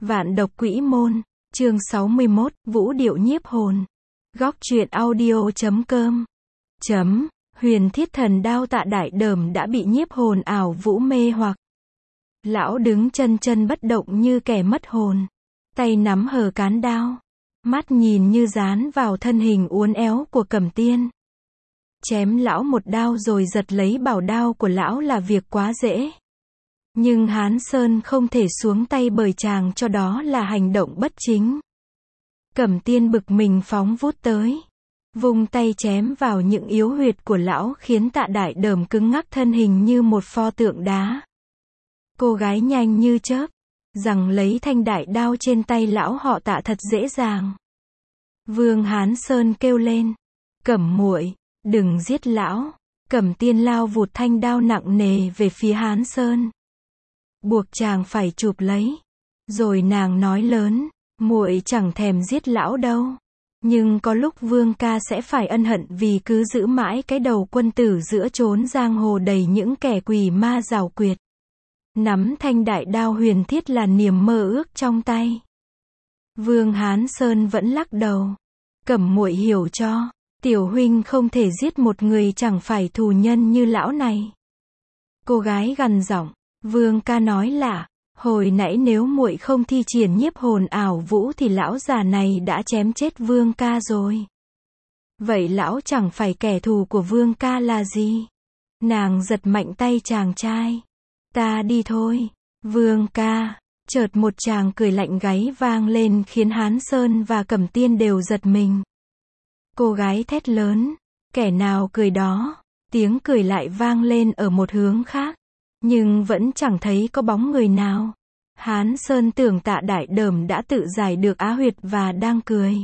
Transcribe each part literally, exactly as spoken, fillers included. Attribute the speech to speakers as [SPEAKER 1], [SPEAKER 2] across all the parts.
[SPEAKER 1] Vạn độc quỷ môn, chương sáu mươi mốt, vũ điệu nhiếp hồn. Góc truyện audio chấm com. Chấm, huyền thiết thần đao Tạ Đại Đờm đã bị nhiếp hồn ảo vũ mê hoặc. Lão đứng chân chân bất động như kẻ mất hồn. Tay nắm hờ cán đao. Mắt nhìn như dán vào thân hình uốn éo của Cẩm Tiên. Chém lão một đao rồi giật lấy bảo đao của lão là việc quá dễ. Nhưng Hán Sơn không thể xuống tay bởi chàng cho đó là hành động bất chính. Cẩm Tiên bực mình phóng vút tới. Vung tay chém vào những yếu huyệt của lão khiến Tạ Đại Đờm cứng ngắc thân hình như một pho tượng đá. Cô gái nhanh như chớp, giằng lấy thanh đại đao trên tay lão họ Tạ thật dễ dàng. Vương Hán Sơn kêu lên. Cẩm muội, đừng giết lão. Cẩm Tiên lao vụt thanh đao nặng nề về phía Hán Sơn. Buộc chàng phải chụp lấy. Rồi nàng nói lớn, muội chẳng thèm giết lão đâu. Nhưng có lúc Vương ca sẽ phải ân hận vì cứ giữ mãi cái đầu quân tử giữa chốn giang hồ đầy những kẻ quỷ ma giảo quyệt. Nắm thanh đại đao huyền thiết là niềm mơ ước trong tay. Vương Hán Sơn vẫn lắc đầu. Cẩm muội hiểu cho, tiểu huynh không thể giết một người chẳng phải thù nhân như lão này. Cô gái gằn giọng. Vương ca nói lạ, hồi nãy nếu muội không thi triển nhiếp hồn ảo vũ thì lão già này đã chém chết Vương ca rồi. Vậy lão chẳng phải kẻ thù của Vương ca là gì? Nàng giật mạnh tay chàng trai. Ta đi thôi, Vương ca. Chợt một tràng cười lạnh gáy vang lên khiến Hán Sơn và Cẩm Tiên đều giật mình. Cô gái thét lớn, kẻ nào cười đó? Tiếng cười lại vang lên ở một hướng khác. Nhưng vẫn chẳng thấy có bóng người nào. Hán Sơn tưởng Tạ Đại Đờm đã tự giải được á huyệt và đang cười.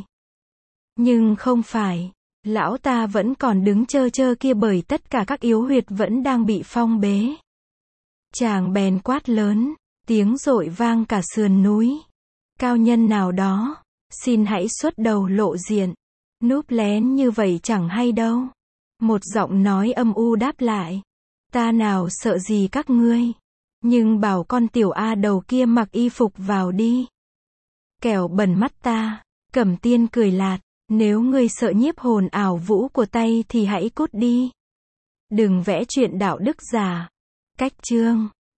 [SPEAKER 1] Nhưng không phải. Lão ta vẫn còn đứng chơ chơ kia bởi tất cả các yếu huyệt vẫn đang bị phong bế. Chàng bèn quát lớn. Tiếng dội vang cả sườn núi. Cao nhân nào đó, xin hãy xuất đầu lộ diện. Núp lén như vậy chẳng hay đâu. Một giọng nói âm u đáp lại. Ta nào sợ gì các ngươi. Nhưng bảo con tiểu A đầu kia mặc y phục vào đi. Kẻo bẩn mắt ta. Cẩm Tiên cười lạt. Nếu ngươi sợ nhiếp hồn ảo vũ của tay thì hãy cút đi. Đừng vẽ chuyện đạo đức giả. Cách chương.